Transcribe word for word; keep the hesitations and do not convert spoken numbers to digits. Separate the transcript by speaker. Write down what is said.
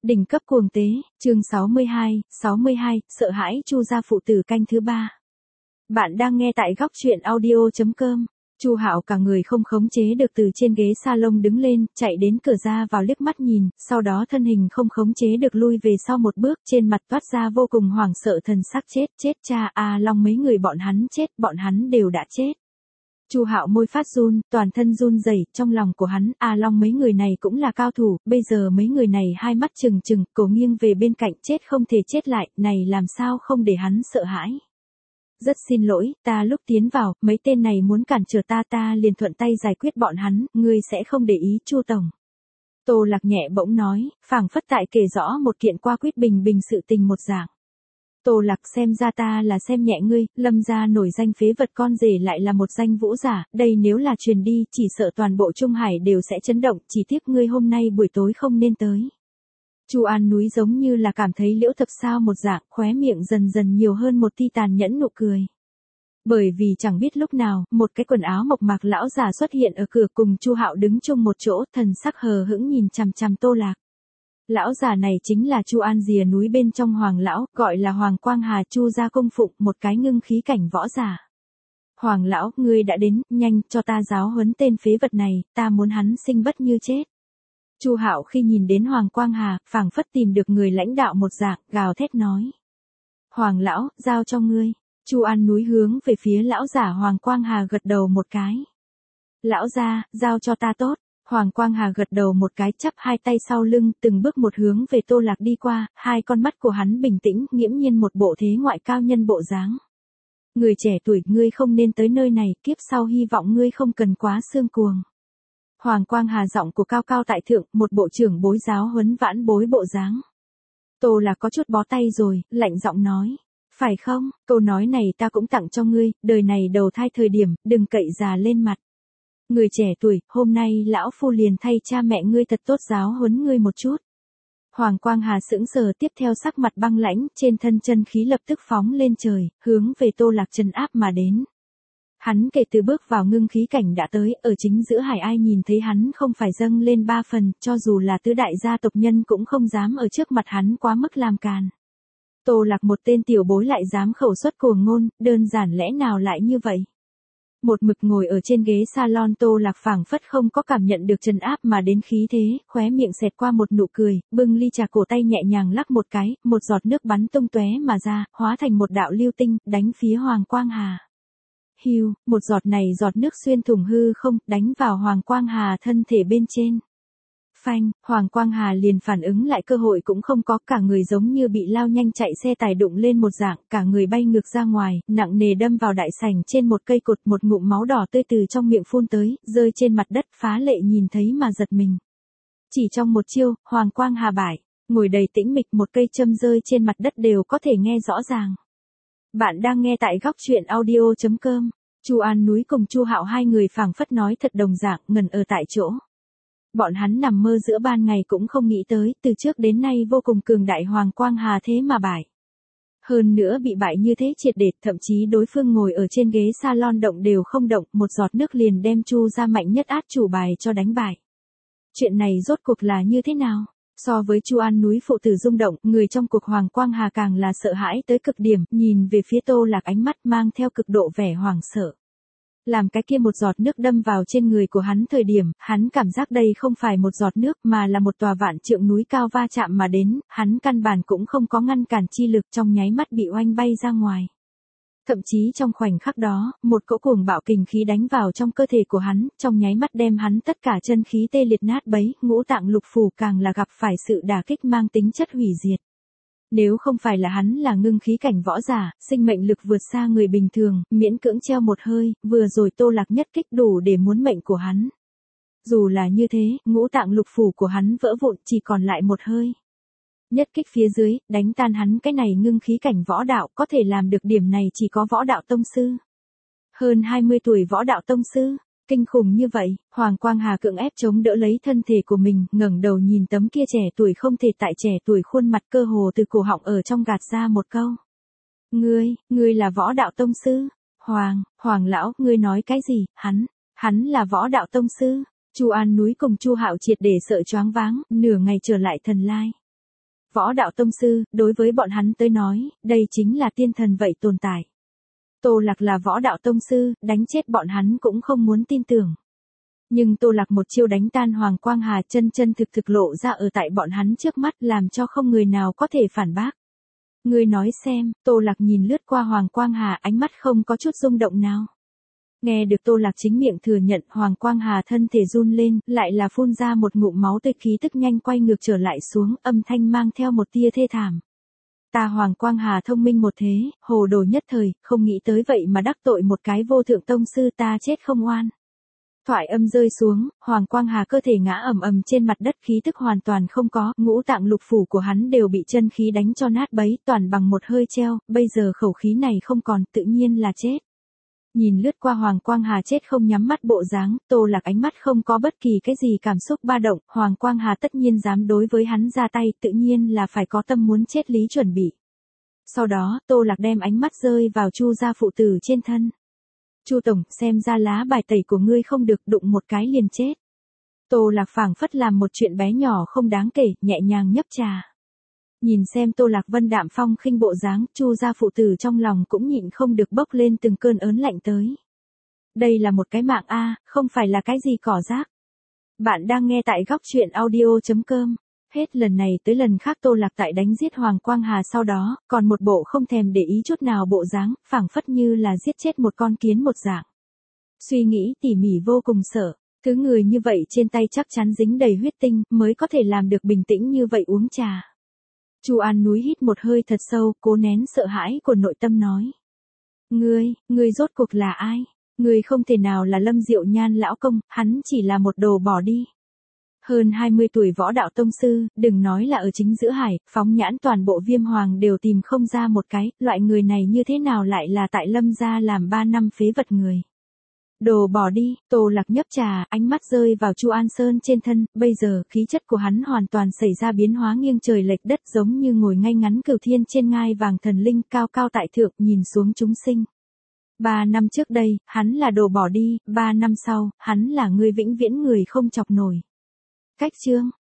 Speaker 1: Đỉnh cấp cuồng tế, chương sáu mươi hai, sáu mươi hai, sợ hãi Chu gia phụ tử canh thứ ba. Bạn đang nghe tại góc truyện audio chấm com. Chu Hạo cả người không khống chế được từ trên ghế salon đứng lên, chạy đến cửa ra vào liếc mắt nhìn, sau đó thân hình không khống chế được lui về sau một bước, trên mặt toát ra vô cùng hoảng sợ thần sắc chết, chết cha, à Long mấy người bọn hắn chết, bọn hắn đều đã chết. Chu Hạo môi phát run, toàn thân run rẩy, trong lòng của hắn, à Long mấy người này cũng là cao thủ, bây giờ mấy người này hai mắt trừng trừng, cổ nghiêng về bên cạnh, chết không thể chết lại, này làm sao không để hắn sợ hãi. Rất xin lỗi, ta lúc tiến vào, mấy tên này muốn cản trở ta ta liền thuận tay giải quyết bọn hắn, ngươi sẽ không để ý Chu tổng. Tô Lạc nhẹ bỗng nói, phảng phất tại kể rõ một kiện qua quýt bình bình sự tình một dạng. Tô Lạc xem ra ta là xem nhẹ ngươi, Lâm gia nổi danh phế vật con rể lại là một danh vũ giả, đây nếu là truyền đi, chỉ sợ toàn bộ Trung Hải đều sẽ chấn động, chỉ tiếc ngươi hôm nay buổi tối không nên tới. Chu An Núi giống như là cảm thấy liễu thập sao một dạng, khóe miệng dần dần nhiều hơn một tia tàn nhẫn nụ cười. Bởi vì chẳng biết lúc nào, một cái quần áo mộc mạc lão già xuất hiện ở cửa cùng Chu Hạo đứng chung một chỗ, thần sắc hờ hững nhìn chằm chằm Tô Lạc. Lão già này chính là Chu An rìa núi bên trong Hoàng lão, gọi là Hoàng Quang Hà, Chu gia cung phụng, một cái ngưng khí cảnh võ giả. Hoàng lão, ngươi đã đến, nhanh cho ta giáo huấn tên phế vật này, ta muốn hắn sinh bất như chết. Chu Hạo khi nhìn đến Hoàng Quang Hà, phảng phất tìm được người lãnh đạo một dạng, gào thét nói: "Hoàng lão, giao cho ngươi." Chu An Núi hướng về phía lão giả Hoàng Quang Hà gật đầu một cái. "Lão gia, giao cho ta tốt." Hoàng Quang Hà gật đầu một cái, chắp hai tay sau lưng, từng bước một hướng về Tô Lạc đi qua, hai con mắt của hắn bình tĩnh, nghiễm nhiên một bộ thế ngoại cao nhân bộ dáng. "Người trẻ tuổi, ngươi không nên tới nơi này, kiếp sau hy vọng ngươi không cần quá xương cuồng." Hoàng Quang Hà giọng của cao cao tại thượng, một bộ trưởng bối giáo huấn vãn bối bộ dáng. Tô Lạc có chút bó tay rồi, lạnh giọng nói: "Phải không, câu nói này ta cũng tặng cho ngươi, đời này đầu thai thời điểm, đừng cậy già lên mặt. Người trẻ tuổi, hôm nay lão phu liền thay cha mẹ ngươi thật tốt giáo huấn ngươi một chút." Hoàng Quang Hà sững sờ, tiếp theo sắc mặt băng lãnh, trên thân chân khí lập tức phóng lên trời, hướng về Tô Lạc trấn áp mà đến. Hắn kể từ bước vào ngưng khí cảnh đã tới, ở chính giữa hải ai nhìn thấy hắn không phải dâng lên ba phần, cho dù là tứ đại gia tộc nhân cũng không dám ở trước mặt hắn quá mức làm càn. Tô Lạc một tên tiểu bối lại dám khẩu xuất cuồng ngôn, đơn giản lẽ nào lại như vậy? Một mực ngồi ở trên ghế salon, Tô Lạc phảng phất không có cảm nhận được trấn áp mà đến khí thế, khóe miệng xẹt qua một nụ cười, bưng ly trà cổ tay nhẹ nhàng lắc một cái, một giọt nước bắn tung tóe mà ra, hóa thành một đạo lưu tinh, đánh phía Hoàng Quang Hà. Hiu, một giọt này giọt nước xuyên thủng hư không, đánh vào Hoàng Quang Hà thân thể bên trên. Phanh, Hoàng Quang Hà liền phản ứng lại, cơ hội cũng không có, cả người giống như bị lao nhanh chạy xe tải đụng lên một dạng, cả người bay ngược ra ngoài, nặng nề đâm vào đại sảnh trên một cây cột, một ngụm máu đỏ tươi từ trong miệng phun tới, rơi trên mặt đất, phá lệ nhìn thấy mà giật mình. Chỉ trong một chiêu, Hoàng Quang Hà bại, ngồi đầy tĩnh mịch, một cây châm rơi trên mặt đất đều có thể nghe rõ ràng. Bạn đang nghe tại góc truyện audio chấm com. Chu An Núi cùng Chu Hạo hai người phảng phất nói thật đồng dạng, ngẩn ở tại chỗ. Bọn hắn nằm mơ giữa ban ngày cũng không nghĩ tới, từ trước đến nay vô cùng cường đại Hoàng Quang Hà thế mà bại. Hơn nữa bị bại như thế triệt để, thậm chí đối phương ngồi ở trên ghế salon động đều không động, một giọt nước liền đem Chu gia mạnh nhất át chủ bài cho đánh bại. Chuyện này rốt cuộc là như thế nào? So với Chu An Núi phụ tử rung động, người trong cuộc Hoàng Quang Hà càng là sợ hãi tới cực điểm, nhìn về phía Tô Lạc ánh mắt mang theo cực độ vẻ hoảng sợ. Làm cái kia một giọt nước đâm vào trên người của hắn thời điểm, hắn cảm giác đây không phải một giọt nước mà là một tòa vạn trượng núi cao va chạm mà đến, hắn căn bản cũng không có ngăn cản chi lực, trong nháy mắt bị oanh bay ra ngoài. Thậm chí trong khoảnh khắc đó, một cỗ cuồng bạo kình khí đánh vào trong cơ thể của hắn, trong nháy mắt đem hắn tất cả chân khí tê liệt nát bấy, ngũ tạng lục phủ càng là gặp phải sự đả kích mang tính chất hủy diệt. Nếu không phải là hắn là ngưng khí cảnh võ giả, sinh mệnh lực vượt xa người bình thường, miễn cưỡng treo một hơi, vừa rồi Tô Lạc nhất kích đủ để muốn mệnh của hắn. Dù là như thế, ngũ tạng lục phủ của hắn vỡ vụn, chỉ còn lại một hơi. Nhất kích phía dưới, đánh tan hắn, cái này ngưng khí cảnh võ đạo, có thể làm được điểm này chỉ có võ đạo tông sư. Hơn hai mươi tuổi võ đạo tông sư, kinh khủng như vậy, Hoàng Quang Hà cưỡng ép chống đỡ lấy thân thể của mình, ngẩng đầu nhìn tấm kia trẻ tuổi không thể tại trẻ tuổi khuôn mặt, cơ hồ từ cổ họng ở trong gạt ra một câu. Ngươi, ngươi là võ đạo tông sư? Hoàng, Hoàng lão, ngươi nói cái gì? Hắn, hắn là võ đạo tông sư? Chu An Núi cùng Chu Hạo triệt để sợ choáng váng, nửa ngày trở lại thần lai. võ đạo tông sư, đối với bọn hắn tới nói, đây chính là tiên thần vậy tồn tại. Tô Lạc là võ đạo tông sư, đánh chết bọn hắn cũng không muốn tin tưởng. Nhưng Tô Lạc một chiêu đánh tan Hoàng Quang Hà chân chân thực thực lộ ra ở tại bọn hắn trước mắt làm cho không người nào có thể phản bác. Ngươi nói xem, Tô Lạc nhìn lướt qua Hoàng Quang Hà ánh mắt không có chút rung động nào. Nghe được Tô Lạc chính miệng thừa nhận Hoàng Quang Hà thân thể run lên, lại là phun ra một ngụm máu tươi khí tức nhanh quay ngược trở lại xuống, âm thanh mang theo một tia thê thảm. Ta Hoàng Quang Hà thông minh một thế, hồ đồ nhất thời, không nghĩ tới vậy mà đắc tội một cái vô thượng tông sư ta chết không oan. Thoại âm rơi xuống, Hoàng Quang Hà cơ thể ngã ầm ầm trên mặt đất khí tức hoàn toàn không có, ngũ tạng lục phủ của hắn đều bị chân khí đánh cho nát bấy, toàn bằng một hơi treo, bây giờ khẩu khí này không còn, tự nhiên là chết. Nhìn lướt qua Hoàng Quang Hà chết không nhắm mắt bộ dáng, Tô Lạc ánh mắt không có bất kỳ cái gì cảm xúc ba động, Hoàng Quang Hà tất nhiên dám đối với hắn ra tay, tự nhiên là phải có tâm muốn chết lý chuẩn bị. Sau đó, Tô Lạc đem ánh mắt rơi vào Chu gia phụ tử trên thân. Chu tổng, xem ra lá bài tẩy của ngươi không được, đụng một cái liền chết. Tô Lạc phảng phất làm một chuyện bé nhỏ không đáng kể, nhẹ nhàng nhấp trà. Nhìn xem Tô Lạc vân đạm phong khinh bộ dáng, Chu gia phụ tử trong lòng cũng nhịn không được bốc lên từng cơn ớn lạnh tới. Đây là một cái mạng a, không phải là cái gì cỏ rác. Bạn đang nghe tại góc truyện audio chấm com. Hết lần này tới lần khác Tô Lạc tại đánh giết Hoàng Quang Hà sau đó, còn một bộ không thèm để ý chút nào bộ dáng, phảng phất như là giết chết một con kiến một dạng. Suy nghĩ tỉ mỉ vô cùng sợ, thứ người như vậy trên tay chắc chắn dính đầy huyết tinh, mới có thể làm được bình tĩnh như vậy uống trà. Chu An Núi hít một hơi thật sâu, cố nén sợ hãi của nội tâm nói. Ngươi, ngươi rốt cuộc là ai? Ngươi không thể nào là Lâm Diệu Nhan lão công, hắn chỉ là một đồ bỏ đi. Hơn hai mươi tuổi võ đạo tông sư, đừng nói là ở chính giữa hải, phóng nhãn toàn bộ Viêm Hoàng đều tìm không ra một cái, loại người này như thế nào lại là tại Lâm gia làm ba năm phế vật người. Đồ bỏ đi, Tô Lạc nhấp trà, ánh mắt rơi vào Chu An Sơn trên thân, bây giờ khí chất của hắn hoàn toàn xảy ra biến hóa nghiêng trời lệch đất giống như ngồi ngay ngắn cửu thiên trên ngai vàng thần linh cao cao tại thượng nhìn xuống chúng sinh. Ba năm trước đây, hắn là đồ bỏ đi, ba năm sau, hắn là người vĩnh viễn người không chọc nổi. Cách chương